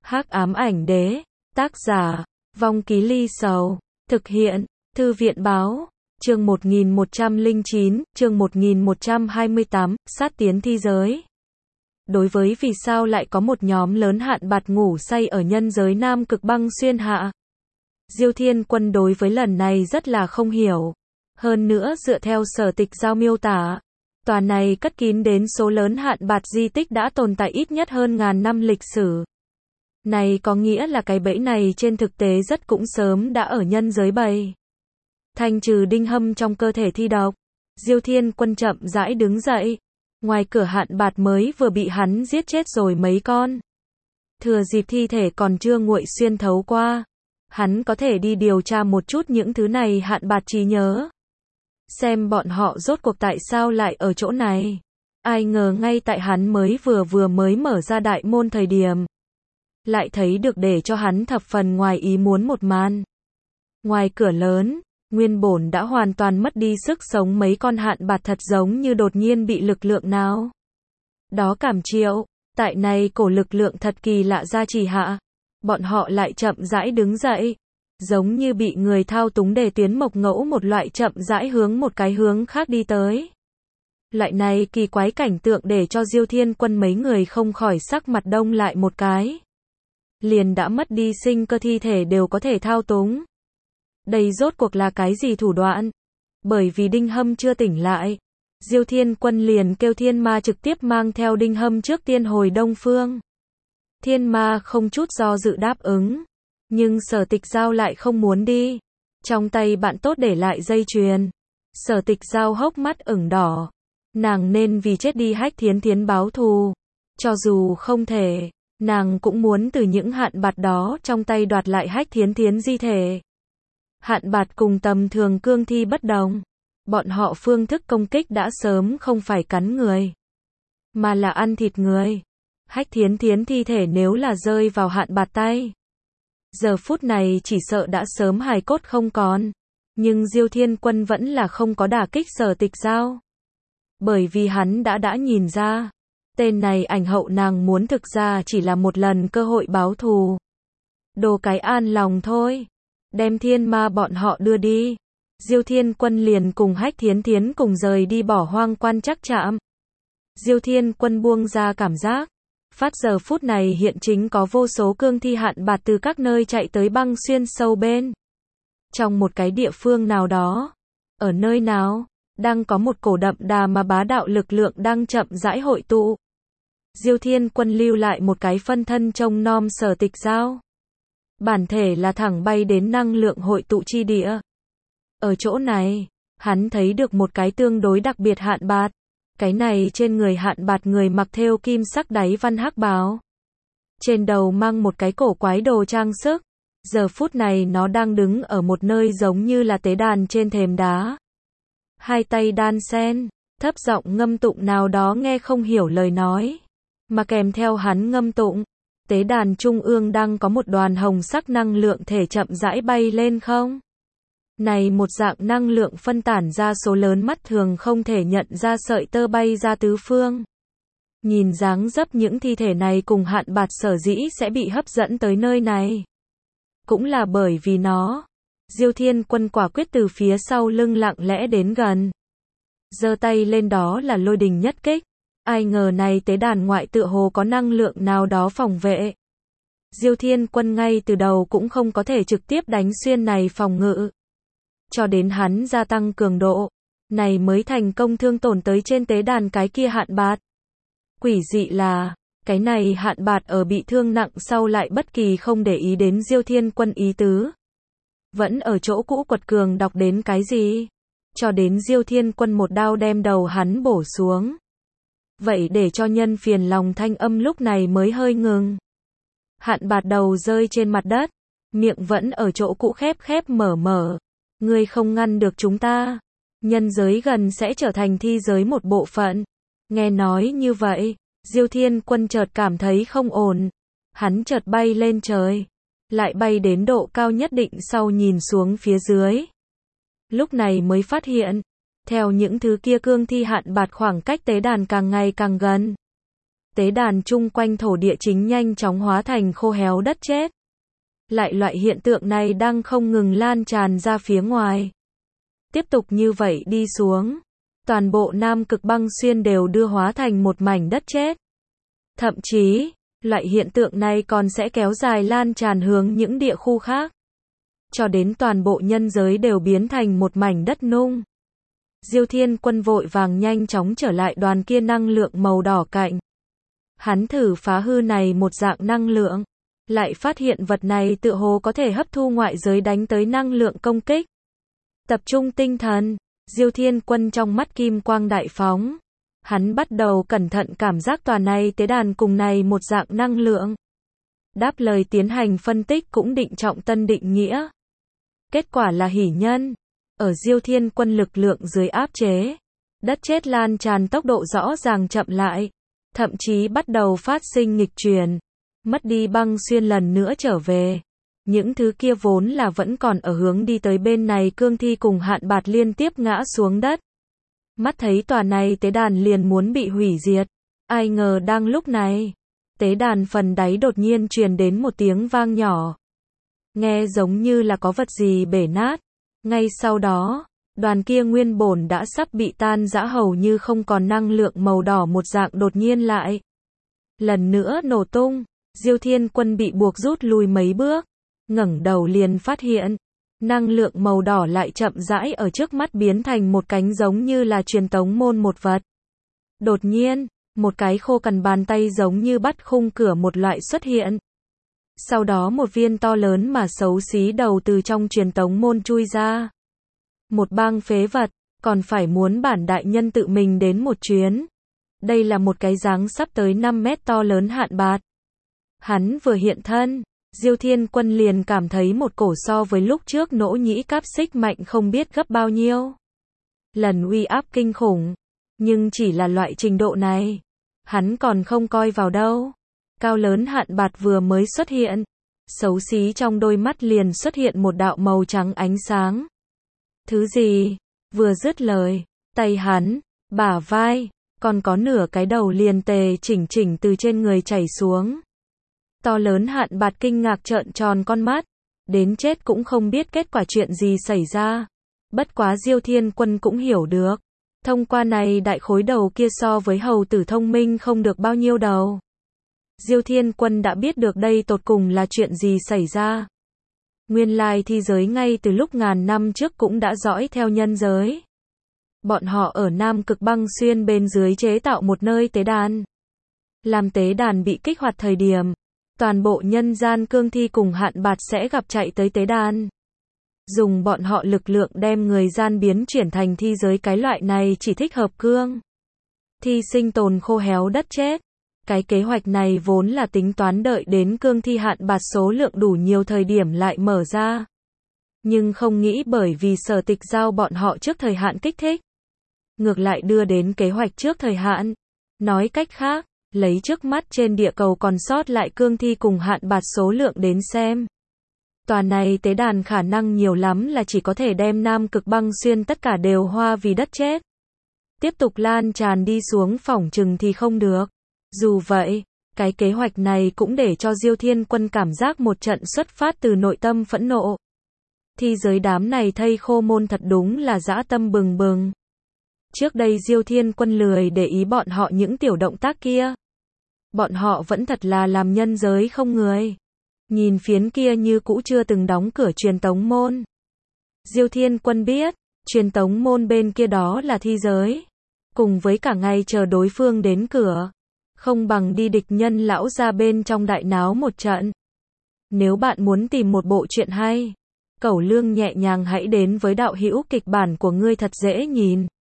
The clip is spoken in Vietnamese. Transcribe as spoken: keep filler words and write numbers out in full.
Hắc ám ảnh đế, tác giả, Vong Ký Ly Sầu, thực hiện, Thư viện báo, chương một nghìn một trăm lẻ chín, chương một nghìn một trăm hai mươi tám, sát tiến thi giới. Đối với vì sao lại có một nhóm lớn hạn bạt ngủ say ở nhân giới Nam Cực Băng Xuyên Hạ, Diêu Thiên Quân đối với lần này rất là không hiểu. Hơn nữa dựa theo Sở Tịch Giao miêu tả, tòa này cất kín đến số lớn hạn bạt di tích đã tồn tại ít nhất hơn ngàn năm lịch sử. Này có nghĩa là cái bẫy này trên thực tế rất cũng sớm đã ở nhân giới bày. Thanh trừ đinh hâm trong cơ thể thi độc, Diêu Thiên Quân chậm rãi đứng dậy. Ngoài cửa hạn bạt mới vừa bị hắn giết chết rồi mấy con. Thừa dịp thi thể còn chưa nguội xuyên thấu qua, hắn có thể đi điều tra một chút những thứ này hạn bạt trí nhớ. Xem bọn họ rốt cuộc tại sao lại ở chỗ này. Ai ngờ ngay tại hắn mới vừa vừa mới mở ra đại môn thời điểm, lại thấy được để cho hắn thập phần ngoài ý muốn một màn. Ngoài cửa lớn, nguyên bổn đã hoàn toàn mất đi sức sống mấy con hạn bạt thật giống như đột nhiên bị lực lượng nào đó cảm triệu. Tại này cổ lực lượng thật kỳ lạ gia trì hạ, bọn họ lại chậm rãi đứng dậy, giống như bị người thao túng để tuyến mộc ngẫu một loại chậm rãi hướng một cái hướng khác đi tới. Loại này kỳ quái cảnh tượng để cho Diêu Thiên Quân mấy người không khỏi sắc mặt đông lại một cái. Liền đã mất đi sinh cơ thi thể đều có thể thao túng. Đây rốt cuộc là cái gì thủ đoạn? Bởi vì Đinh Hâm chưa tỉnh lại, Diêu Thiên Quân liền kêu Thiên Ma trực tiếp mang theo Đinh Hâm trước tiên hồi Đông Phương. Thiên Ma không chút do dự đáp ứng, nhưng Sở Tịch Giao lại không muốn đi. Trong tay bạn tốt để lại dây chuyền. Sở Tịch Giao hốc mắt ửng đỏ. Nàng nên vì chết đi Hách Thiến Thiến báo thù. Cho dù không thể, nàng cũng muốn từ những hạn bạt đó trong tay đoạt lại Hách Thiến Thiến di thể. Hạn bạt cùng tầm thường cương thi bất đồng. Bọn họ phương thức công kích đã sớm không phải cắn người, mà là ăn thịt người. Hách Thiến Thiến thi thể nếu là rơi vào hạn bạt tay, giờ phút này chỉ sợ đã sớm hài cốt không còn. Nhưng Diêu Thiên Quân vẫn là không có đả kích Sở Tịch Giao. Bởi vì hắn đã đã nhìn ra, tên này ảnh hậu nàng muốn thực ra chỉ là một lần cơ hội báo thù. Đồ cái an lòng thôi. Đem Thiên Ma bọn họ đưa đi. Diêu Thiên Quân liền cùng Hách Thiến Thiến cùng rời đi bỏ hoang quan trắc trạm. Diêu Thiên Quân buông ra cảm giác, phát giờ phút này hiện chính có vô số cương thi hạn bạt từ các nơi chạy tới băng xuyên sâu bên. Trong một cái địa phương nào đó, ở nơi nào, đang có một cổ đậm đà mà bá đạo lực lượng đang chậm rãi hội tụ. Diêu Thiên Quân lưu lại một cái phân thân trông nom Sở Tịch Giao. Bản thể là thẳng bay đến năng lượng hội tụ chi địa. Ở chỗ này, hắn thấy được một cái tương đối đặc biệt hạn bạt. Cái này trên người hạn bạt người mặc thêu kim sắc đáy văn hắc bào. Trên đầu mang một cái cổ quái đồ trang sức. Giờ phút này nó đang đứng ở một nơi giống như là tế đàn trên thềm đá. Hai tay đan sen, thấp giọng ngâm tụng nào đó nghe không hiểu lời nói. Mà kèm theo hắn ngâm tụng, tế đàn trung ương đang có một đoàn hồng sắc năng lượng thể chậm rãi bay lên không. Này một dạng năng lượng phân tản ra số lớn mắt thường không thể nhận ra sợi tơ bay ra tứ phương. Nhìn dáng dấp những thi thể này cùng hạn bạt sở dĩ sẽ bị hấp dẫn tới nơi này. Cũng là bởi vì nó. Diêu Thiên Quân quả quyết từ phía sau lưng lặng lẽ đến gần. Giơ tay lên đó là lôi đình nhất kích. Ai ngờ này tế đàn ngoại tựa hồ có năng lượng nào đó phòng vệ. Diêu Thiên Quân ngay từ đầu cũng không có thể trực tiếp đánh xuyên này phòng ngự. Cho đến hắn gia tăng cường độ, này mới thành công thương tổn tới trên tế đàn cái kia hạn bạt. Quỷ dị là, cái này hạn bạt ở bị thương nặng sau lại bất kỳ không để ý đến Diêu Thiên Quân ý tứ. Vẫn ở chỗ cũ quật cường đọc đến cái gì. Cho đến Diêu Thiên Quân một đao đem đầu hắn bổ xuống. Vậy để cho nhân phiền lòng thanh âm lúc này mới hơi ngừng. Hạn bạt đầu rơi trên mặt đất, miệng vẫn ở chỗ cũ khép khép mở mở. Ngươi không ngăn được chúng ta. Nhân giới gần sẽ trở thành thi giới một bộ phận. Nghe nói như vậy, Diêu Thiên Quân chợt cảm thấy không ổn. Hắn chợt bay lên trời, lại bay đến độ cao nhất định sau nhìn xuống phía dưới. Lúc này mới phát hiện, theo những thứ kia cương thi hạn bạt khoảng cách tế đàn càng ngày càng gần. tế đàn chung quanh thổ địa chính nhanh chóng hóa thành khô héo đất chết. Lại loại hiện tượng này đang không ngừng lan tràn ra phía ngoài. Tiếp tục như vậy đi xuống, toàn bộ Nam Cực Băng Xuyên đều đưa hóa thành một mảnh đất chết. Thậm chí, loại hiện tượng này còn sẽ kéo dài lan tràn hướng những địa khu khác, cho đến toàn bộ nhân giới đều biến thành một mảnh đất nung. Diêu Thiên Quân vội vàng nhanh chóng trở lại đoàn kia năng lượng màu đỏ cạnh. Hắn thử phá hư này một dạng năng lượng, lại phát hiện vật này tựa hồ có thể hấp thu ngoại giới đánh tới năng lượng công kích. Tập trung tinh thần, Diêu Thiên Quân trong mắt kim quang đại phóng. Hắn bắt đầu cẩn thận cảm giác tòa này tế đàn cùng này một dạng năng lượng. Đáp lời tiến hành phân tích cũng định trọng tân định nghĩa. Kết quả là hỷ nhân. Ở Diêu Thiên Quân lực lượng dưới áp chế, đất chết lan tràn tốc độ rõ ràng chậm lại, thậm chí bắt đầu phát sinh nghịch chuyển, mất đi băng xuyên lần nữa trở về. Những thứ kia vốn là vẫn còn ở hướng đi tới bên này cương thi cùng hạn bạt liên tiếp ngã xuống đất. Mắt thấy tòa này tế đàn liền muốn bị hủy diệt. Ai ngờ đang lúc này, tế đàn phần đáy đột nhiên truyền đến một tiếng vang nhỏ. Nghe giống như là có vật gì bể nát. Ngay sau đó, đoàn kia nguyên bổn đã sắp bị tan rã hầu như không còn năng lượng màu đỏ một dạng đột nhiên lại. Lần nữa nổ tung, Diêu Thiên Quân bị buộc rút lui mấy bước, ngẩng đầu liền phát hiện, năng lượng màu đỏ lại chậm rãi ở trước mắt biến thành một cánh giống như là truyền tống môn một vật. Đột nhiên, một cái khô cằn bàn tay giống như bắt khung cửa một loại xuất hiện. Sau đó một viên to lớn mà xấu xí đầu từ trong truyền tống môn chui ra. Một bang phế vật, còn phải muốn bản đại nhân tự mình đến một chuyến. Đây là một cái dáng sắp tới năm mét to lớn hạn bạt. Hắn vừa hiện thân, Diêu Thiên Quân liền cảm thấy một cổ so với lúc trước nỗ nhĩ cáp xích mạnh không biết gấp bao nhiêu. Lần uy áp kinh khủng, nhưng chỉ là loại trình độ này, hắn còn không coi vào đâu. Cao lớn hạn bạt vừa mới xuất hiện, xấu xí trong đôi mắt liền xuất hiện một đạo màu trắng ánh sáng. Thứ gì? Vừa dứt lời, tay hắn, bả vai, còn có nửa cái đầu liền tề chỉnh chỉnh từ trên người chảy xuống. To lớn hạn bạt kinh ngạc trợn tròn con mắt, đến chết cũng không biết kết quả chuyện gì xảy ra. Bất quá Diêu Thiên Quân cũng hiểu được, thông qua này đại khối đầu kia so với hầu tử thông minh không được bao nhiêu đầu. Diêu Thiên Quân đã biết được đây tột cùng là chuyện gì xảy ra. Nguyên lai thi giới ngay từ lúc ngàn năm trước cũng đã dõi theo nhân giới. Bọn họ ở Nam Cực Băng Xuyên bên dưới chế tạo một nơi tế đàn. Làm tế đàn bị kích hoạt thời điểm, toàn bộ nhân gian cương thi cùng hạn bạt sẽ gặp chạy tới tế đàn. Dùng bọn họ lực lượng đem người gian biến chuyển thành thi giới, cái loại này chỉ thích hợp cương thi sinh tồn khô héo đất chết. Cái kế hoạch này vốn là tính toán đợi đến cương thi hạn bạt số lượng đủ nhiều thời điểm lại mở ra. Nhưng không nghĩ bởi vì Sở Tịch giao bọn họ trước thời hạn kích thích, ngược lại đưa đến kế hoạch trước thời hạn. Nói cách khác, lấy trước mắt trên địa cầu còn sót lại cương thi cùng hạn bạt số lượng đến xem. Tòa này tế đàn khả năng nhiều lắm là chỉ có thể đem Nam Cực Băng Xuyên tất cả đều hoa vì đất chết. Tiếp tục lan tràn đi xuống phỏng chừng thì không được. Dù vậy, cái kế hoạch này cũng để cho Diêu Thiên Quân cảm giác một trận xuất phát từ nội tâm phẫn nộ. Thi giới đám này thây khô môn thật đúng là dã tâm bừng bừng. Trước đây Diêu Thiên Quân lười để ý bọn họ những tiểu động tác kia. Bọn họ vẫn thật là làm nhân giới không người. Nhìn phiến kia như cũ chưa từng đóng cửa truyền tống môn. Diêu Thiên Quân biết, truyền tống môn bên kia đó là thi giới. Cùng với cả ngày chờ đối phương đến cửa, không bằng đi địch nhân lão ra bên trong đại náo một trận. Nếu bạn muốn tìm một bộ truyện hay, cẩu lương nhẹ nhàng hãy đến với đạo hữu kịch bản của ngươi thật dễ nhìn.